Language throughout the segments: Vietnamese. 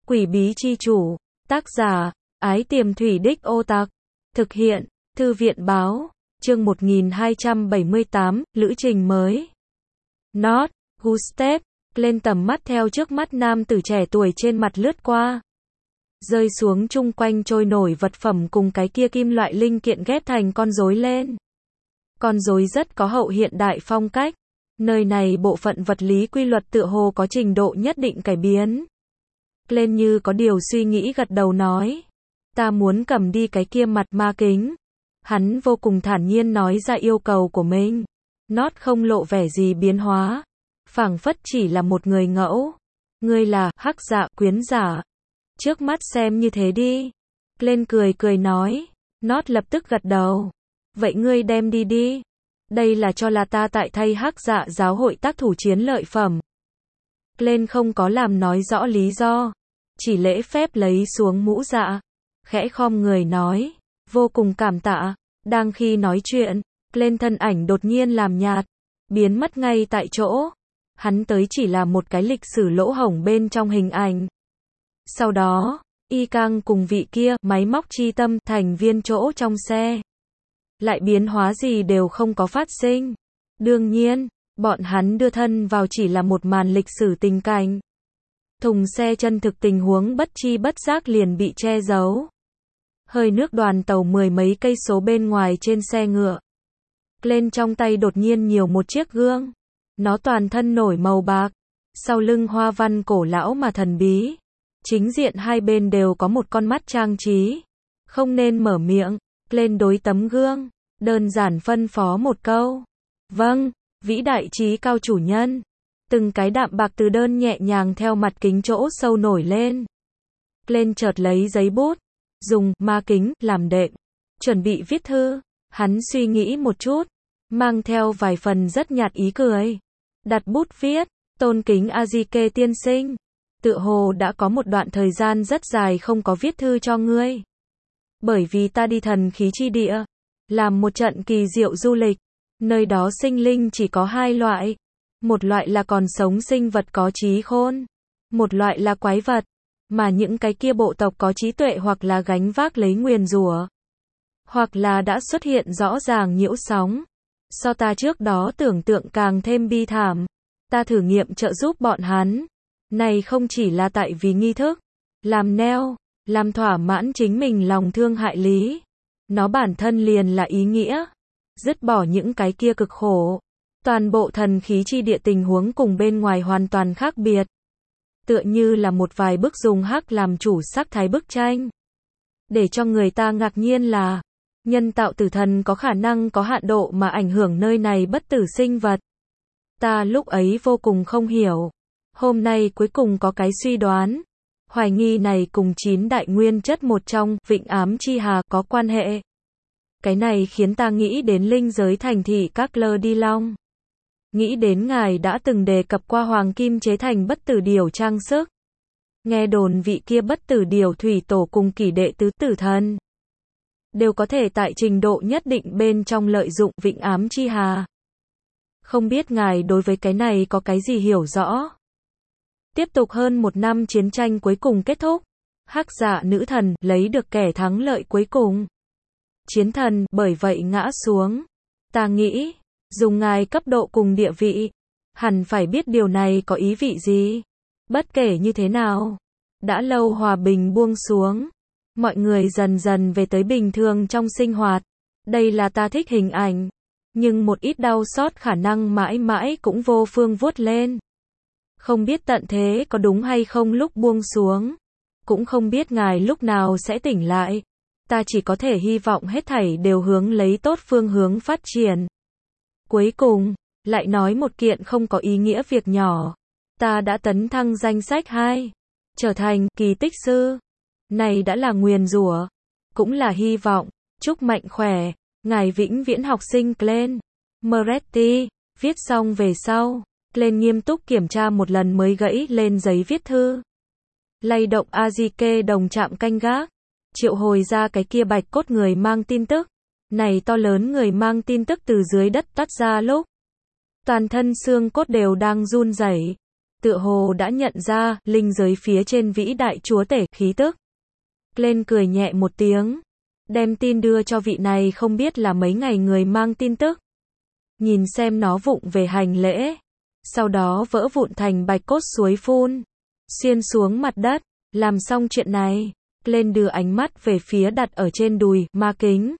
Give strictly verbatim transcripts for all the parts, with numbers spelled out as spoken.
Quỷ bí chi chủ. Tác giả, Ái Tiềm Thủy Đích Ô Tạc. Thực hiện, Thư viện báo. Chương một nghìn hai trăm bảy mươi tám, Lữ trình mới. Not, Gustav, lên tầm mắt theo trước mắt nam tử trẻ tuổi trên mặt lướt qua. Rơi xuống chung quanh trôi nổi vật phẩm cùng cái kia kim loại linh kiện ghép thành con rối lên. Con rối rất có hậu hiện đại phong cách. Nơi này bộ phận vật lý quy luật tựa hồ có trình độ nhất định cải biến. Lên như có điều suy nghĩ gật đầu nói. Ta muốn cầm đi cái kia mặt ma kính. Hắn vô cùng thản nhiên nói ra yêu cầu của mình. Not không lộ vẻ gì biến hóa. Phảng phất chỉ là một người ngẫu. Ngươi là hắc dạ quyến giả. Trước mắt xem như thế đi. Lên cười cười nói. Not lập tức gật đầu. Vậy ngươi đem đi đi. Đây là cho là ta tại thay hắc dạ giáo hội tác thủ chiến lợi phẩm. Lên không có làm nói rõ lý do. Chỉ lễ phép lấy xuống mũ dạ. Khẽ khom người nói. Vô cùng cảm tạ. Đang khi nói chuyện, lên thân ảnh đột nhiên làm nhạt. Biến mất ngay tại chỗ. Hắn tới chỉ là một cái lịch sử lỗ hổng bên trong hình ảnh. Sau đó, y cang cùng vị kia, máy móc chi tâm, thành viên chỗ trong xe. Lại biến hóa gì đều không có phát sinh. Đương nhiên, bọn hắn đưa thân vào chỉ là một màn lịch sử tình cảnh. Thùng xe chân thực tình huống bất chi bất giác liền bị che giấu. Hơi nước đoàn tàu mười mấy cây số bên ngoài trên xe ngựa. Lên trong tay đột nhiên nhiều một chiếc gương. Nó toàn thân nổi màu bạc. Sau lưng hoa văn cổ lão mà thần bí. Chính diện hai bên đều có một con mắt trang trí. Không nên mở miệng. Lên đối tấm gương. Đơn giản phân phó một câu. Vâng, vĩ đại trí cao chủ nhân. Từng cái đạm bạc từ đơn nhẹ nhàng theo mặt kính chỗ sâu nổi lên. Lên chợt lấy giấy bút. Dùng ma kính làm đệm. Chuẩn bị viết thư. Hắn suy nghĩ một chút. Mang theo vài phần rất nhạt ý cười. Đặt bút viết. Tôn kính Azike tiên sinh. Tựa hồ đã có một đoạn thời gian rất dài không có viết thư cho ngươi. Bởi vì ta đi thần khí chi địa. Làm một trận kỳ diệu du lịch. Nơi đó sinh linh chỉ có hai loại. Một loại là còn sống sinh vật có trí khôn. Một loại là quái vật. Mà những cái kia bộ tộc có trí tuệ hoặc là gánh vác lấy nguyền rủa. Hoặc là đã xuất hiện rõ ràng nhiễu sóng. So ta trước đó tưởng tượng càng thêm bi thảm. Ta thử nghiệm trợ giúp bọn hắn. Này không chỉ là tại vì nghi thức. Làm neo. Làm thỏa mãn chính mình lòng thương hại lý. Nó bản thân liền là ý nghĩa. Dứt bỏ những cái kia cực khổ. Toàn bộ thần khí chi địa tình huống cùng bên ngoài hoàn toàn khác biệt. Tựa như là một vài bức dùng hắc làm chủ sắc thái bức tranh. Để cho người ta ngạc nhiên là, nhân tạo tử thần có khả năng có hạn độ mà ảnh hưởng nơi này bất tử sinh vật. Ta lúc ấy vô cùng không hiểu. Hôm nay cuối cùng có cái suy đoán. Hoài nghi này cùng chín đại nguyên chất một trong, Vịnh Ám Chi Hà, có quan hệ. Cái này khiến ta nghĩ đến linh giới thành thị các lơ đi long. Nghĩ đến ngài đã từng đề cập qua hoàng kim chế thành bất tử điểu trang sức. Nghe đồn vị kia bất tử điểu thủy tổ cùng kỷ đệ tứ tử thần. Đều có thể tại trình độ nhất định bên trong lợi dụng Vịnh Ám Chi Hà. Không biết ngài đối với cái này có cái gì hiểu rõ. Tiếp tục hơn một năm chiến tranh cuối cùng kết thúc. Hắc dạ nữ thần lấy được kẻ thắng lợi cuối cùng. Chiến thần bởi vậy ngã xuống. Ta nghĩ, dùng ngài cấp độ cùng địa vị, hẳn phải biết điều này có ý vị gì. Bất kể như thế nào, đã lâu hòa bình buông xuống. Mọi người dần dần về tới bình thường trong sinh hoạt. Đây là ta thích hình ảnh. Nhưng một ít đau xót khả năng mãi mãi cũng vô phương vuốt lên. Không biết tận thế có đúng hay không lúc buông xuống. Cũng không biết ngài lúc nào sẽ tỉnh lại. Ta chỉ có thể hy vọng hết thảy đều hướng lấy tốt phương hướng phát triển. Cuối cùng, lại nói một kiện không có ý nghĩa việc nhỏ. Ta đã tấn thăng danh sách hai. Trở thành kỳ tích sư. Này đã là nguyền rủa. Cũng là hy vọng. Chúc mạnh khỏe. Ngài vĩnh viễn học sinh Glenn Moretti. Viết xong về sau. Glenn nghiêm túc kiểm tra một lần mới gãy lên giấy viết thư. Lay động Azike đồng chạm canh gác. Triệu hồi ra cái kia bạch cốt người mang tin tức. Này to lớn người mang tin tức từ dưới đất toát ra lúc. Toàn thân xương cốt đều đang run rẩy. tựa hồ đã nhận ra, linh giới phía trên vĩ đại chúa tể, khí tức. Lên cười nhẹ một tiếng, đem tin đưa cho vị này không biết là mấy ngày người mang tin tức. Nhìn xem nó vụng về hành lễ, sau đó vỡ vụn thành bạch cốt suối phun, xuyên xuống mặt đất, làm xong chuyện này, lên đưa ánh mắt về phía đặt ở trên đùi, ma kính.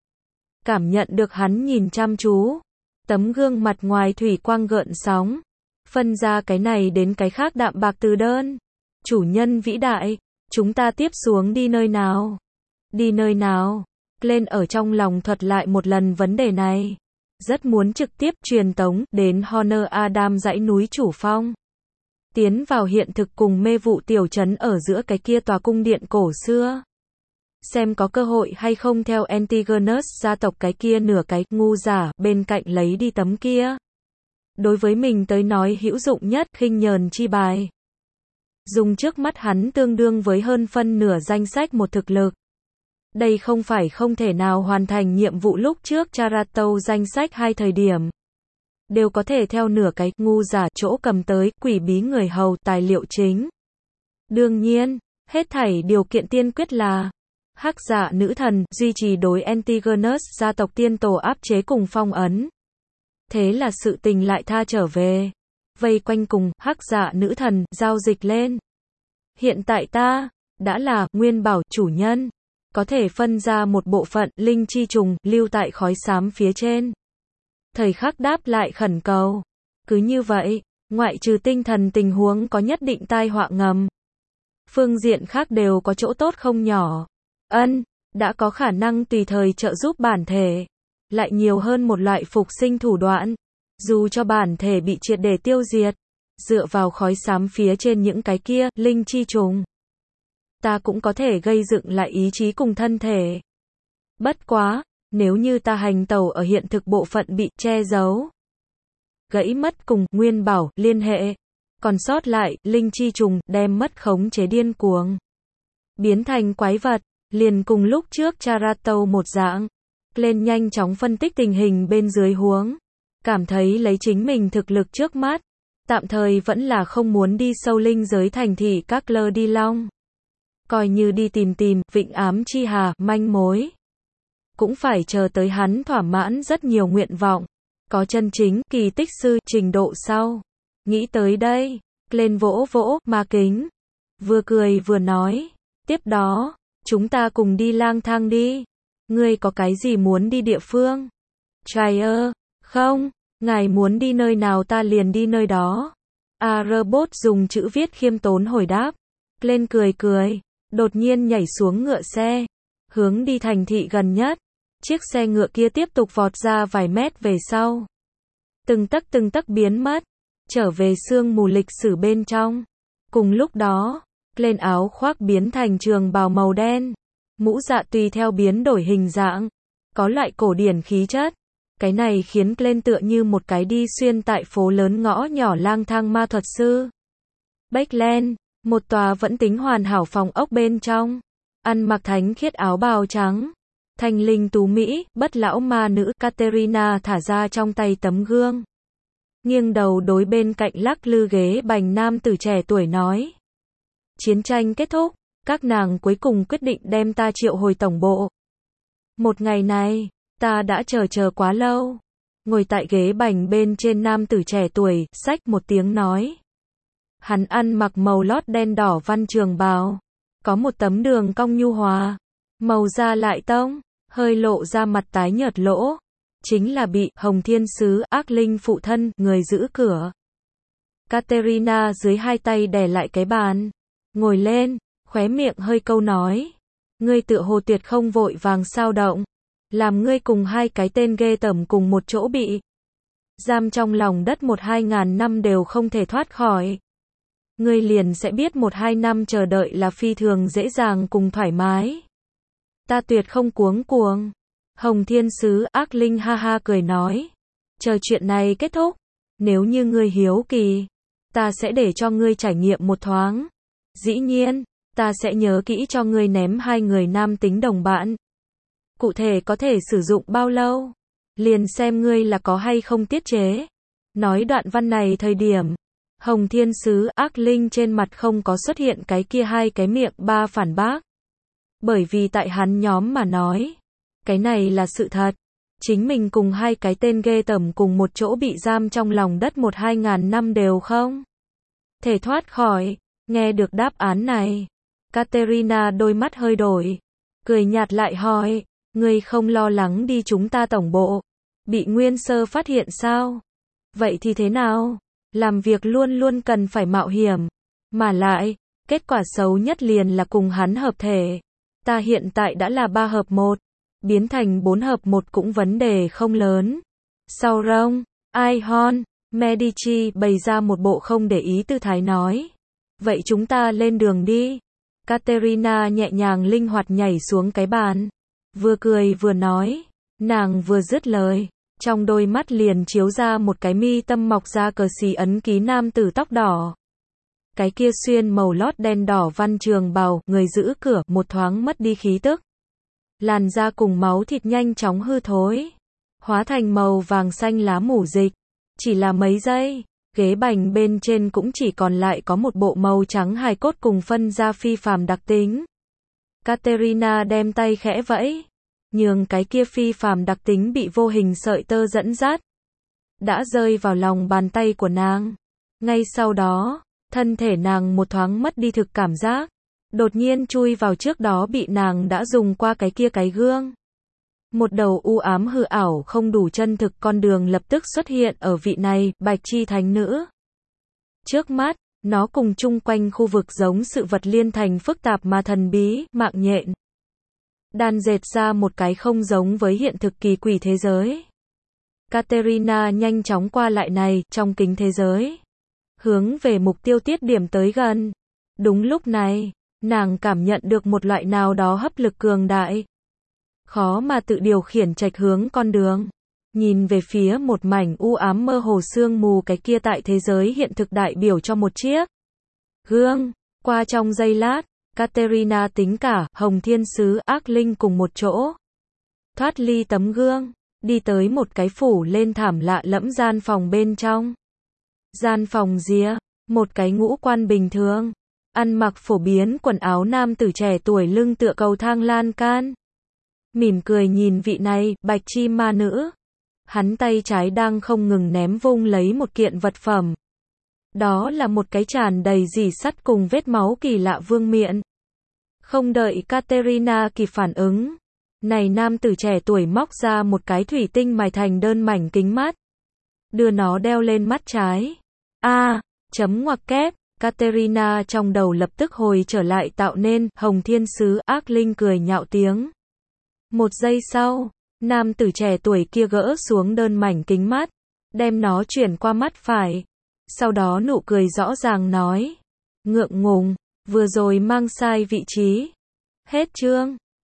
Cảm nhận được hắn nhìn chăm chú, tấm gương mặt ngoài thủy quang gợn sóng, phân ra cái này đến cái khác đạm bạc từ đơn. Chủ nhân vĩ đại, chúng ta tiếp xuống đi nơi nào? Đi nơi nào? Lên ở trong lòng thuật lại một lần vấn đề này. Rất muốn trực tiếp truyền tống đến Honor Adam dãy núi chủ phong. Tiến vào hiện thực cùng mê vụ tiểu trấn ở giữa cái kia tòa cung điện cổ xưa. Xem có cơ hội hay không theo Antigonus gia tộc cái kia nửa cái ngu giả bên cạnh lấy đi tấm kia. Đối với mình tới nói hữu dụng nhất khinh nhờn chi bài. Dùng trước mắt hắn tương đương với hơn phân nửa danh sách một thực lực. Đây không phải không thể nào hoàn thành nhiệm vụ lúc trước Charato danh sách hai thời điểm. Đều có thể theo nửa cái ngu giả chỗ cầm tới quỷ bí người hầu tài liệu chính. Đương nhiên, hết thảy điều kiện tiên quyết là hắc dạ nữ thần duy trì đối Antigonus gia tộc tiên tổ áp chế cùng phong ấn. Thế là sự tình lại tha trở về. Vây quanh cùng hắc dạ nữ thần giao dịch lên. Hiện tại ta đã là nguyên bảo chủ nhân. Có thể phân ra một bộ phận linh chi trùng lưu tại khói xám phía trên. Thời khắc đáp lại khẩn cầu. Cứ như vậy, ngoại trừ tinh thần tình huống có nhất định tai họa ngầm. Phương diện khác đều có chỗ tốt không nhỏ. Ân, đã có khả năng tùy thời trợ giúp bản thể. Lại nhiều hơn một loại phục sinh thủ đoạn. Dù cho bản thể bị triệt để tiêu diệt. Dựa vào khói xám phía trên những cái kia, linh chi trùng. Ta cũng có thể gây dựng lại ý chí cùng thân thể. Bất quá, nếu như ta hành tẩu ở hiện thực bộ phận bị che giấu. Gãy mất cùng nguyên bảo liên hệ. Còn sót lại, linh chi trùng đem mất khống chế điên cuồng. Biến thành quái vật, liền cùng lúc trước Charato một dạng. Lên nhanh chóng phân tích tình hình bên dưới huống. Cảm thấy lấy chính mình thực lực trước mắt. Tạm thời vẫn là không muốn đi sâu linh giới thành thị các lơ đi long. Coi như đi tìm tìm, vịnh ám chi hà, manh mối. Cũng phải chờ tới hắn thỏa mãn rất nhiều nguyện vọng. Có chân chính, kỳ tích sư, trình độ sau. Nghĩ tới đây, lên vỗ vỗ, ma kính. Vừa cười vừa nói. Tiếp đó, chúng ta cùng đi lang thang đi. Ngươi có cái gì muốn đi địa phương? Trai ơ, không, ngài muốn đi nơi nào ta liền đi nơi đó. A robot dùng chữ viết khiêm tốn hồi đáp. Lên cười cười. Đột nhiên nhảy xuống ngựa xe, hướng đi thành thị gần nhất. Chiếc xe ngựa kia tiếp tục vọt ra vài mét về sau. Từng tấc từng tấc biến mất, trở về sương mù lịch sử bên trong. Cùng lúc đó, lên áo khoác biến thành trường bào màu đen. Mũ dạ tùy theo biến đổi hình dạng, có loại cổ điển khí chất. Cái này khiến lên tựa như một cái đi xuyên tại phố lớn ngõ nhỏ lang thang ma thuật sư. Backland. Một tòa vẫn tính hoàn hảo phòng ốc bên trong. Ăn mặc thánh khiết áo bào trắng. Thanh linh tú Mỹ, bất lão ma nữ Katerina thả ra trong tay tấm gương. Nghiêng đầu đối bên cạnh lắc lư ghế bành nam tử trẻ tuổi nói. Chiến tranh kết thúc, các nàng cuối cùng quyết định đem ta triệu hồi tổng bộ. Một ngày này, ta đã chờ chờ quá lâu. Ngồi tại ghế bành bên trên nam tử trẻ tuổi, xách một tiếng nói. Hắn ăn mặc màu lót đen đỏ văn trường bào. Có một tấm đường cong nhu hòa. Màu da lại tông, hơi lộ ra mặt tái nhợt lỗ. Chính là bị Hồng Thiên Sứ ác linh phụ thân, người giữ cửa. Katerina dưới hai tay đè lại cái bàn. Ngồi lên, khóe miệng hơi câu nói. Ngươi tựa hồ tuyệt không vội vàng sao động. Làm ngươi cùng hai cái tên ghê tởm cùng một chỗ bị giam trong lòng đất một hai ngàn năm đều không thể thoát khỏi. Ngươi liền sẽ biết một hai năm chờ đợi là phi thường dễ dàng cùng thoải mái. Ta tuyệt không cuống cuồng. Hồng Thiên Sứ ác linh ha ha cười nói. Chờ chuyện này kết thúc. Nếu như ngươi hiếu kỳ, ta sẽ để cho ngươi trải nghiệm một thoáng. Dĩ nhiên, ta sẽ nhớ kỹ cho ngươi ném hai người nam tính đồng bạn. Cụ thể có thể sử dụng bao lâu? Liền xem ngươi là có hay không tiết chế. Nói đoạn văn này thời điểm, Hồng Thiên Sứ ác linh trên mặt không có xuất hiện cái kia hai cái miệng ba phản bác. Bởi vì tại hắn nhóm mà nói, cái này là sự thật. Chính mình cùng hai cái tên ghê tởm cùng một chỗ bị giam trong lòng đất một hai ngàn năm đều không thể thoát khỏi. Nghe được đáp án này, Katerina đôi mắt hơi đổi, cười nhạt lại hỏi, ngươi không lo lắng đi chúng ta tổng bộ, bị Nguyên Sơ phát hiện sao? Vậy thì thế nào? Làm việc luôn luôn cần phải mạo hiểm, mà lại, kết quả xấu nhất liền là cùng hắn hợp thể. Ta hiện tại đã là ba hợp một, biến thành bốn hợp một cũng vấn đề không lớn. Sau rông, Aihon, Medici bày ra một bộ không để ý tư thái nói. Vậy chúng ta lên đường đi. Katerina nhẹ nhàng linh hoạt nhảy xuống cái bàn, vừa cười vừa nói. Nàng vừa dứt lời, trong đôi mắt liền chiếu ra một cái mi tâm mọc ra cờ xí ấn ký nam tử tóc đỏ. Cái kia xuyên màu lót đen đỏ văn trường bào, người giữ cửa, một thoáng mất đi khí tức. Làn da cùng máu thịt nhanh chóng hư thối, hóa thành màu vàng xanh lá mủ dịch. Chỉ là mấy giây, ghế bành bên trên cũng chỉ còn lại có một bộ màu trắng hài cốt cùng phân ra phi phàm đặc tính. Katerina đem tay khẽ vẫy, nhường cái kia phi phàm đặc tính bị vô hình sợi tơ dẫn dắt, đã rơi vào lòng bàn tay của nàng. Ngay sau đó, thân thể nàng một thoáng mất đi thực cảm giác, đột nhiên chui vào trước đó bị nàng đã dùng qua cái kia cái gương. Một đầu u ám hư ảo không đủ chân thực con đường lập tức xuất hiện ở vị này, Bạch Chi Thánh Nữ. Trước mắt, nó cùng chung quanh khu vực giống sự vật liên thành phức tạp mà thần bí, mạng nhện. Đan dệt ra một cái không giống với hiện thực kỳ quỷ thế giới. Katerina nhanh chóng qua lại này, trong kính thế giới. Hướng về mục tiêu tiết điểm tới gần. Đúng lúc này, nàng cảm nhận được một loại nào đó hấp lực cường đại. Khó mà tự điều khiển trạch hướng con đường. Nhìn về phía một mảnh u ám mơ hồ sương mù cái kia tại thế giới hiện thực đại biểu cho một chiếc gương. Qua trong giây lát, Katerina tính cả Hồng Thiên Sứ ác linh cùng một chỗ. Thoát ly tấm gương, đi tới một cái phủ lên thảm lạ lẫm gian phòng bên trong. Gian phòng rìa, một cái ngũ quan bình thường, ăn mặc phổ biến quần áo nam tử trẻ tuổi lưng tựa cầu thang lan can. Mỉm cười nhìn vị này, Bạch Chi ma nữ. Hắn tay trái đang không ngừng ném vung lấy một kiện vật phẩm. Đó là một cái tràn đầy rỉ sắt cùng vết máu kỳ lạ vương miện. Không đợi Katerina kịp phản ứng, này nam tử trẻ tuổi móc ra một cái thủy tinh mài thành đơn mảnh kính mắt, đưa nó đeo lên mắt trái. A, à, chấm ngoặc kép, Katerina trong đầu lập tức hồi trở lại tạo nên, Hồng Thiên Sứ ác linh cười nhạo tiếng. Một giây sau, nam tử trẻ tuổi kia gỡ xuống đơn mảnh kính mắt, đem nó chuyển qua mắt phải. Sau đó nụ cười rõ ràng nói, ngượng ngùng, vừa rồi mang sai vị trí. Hết chương.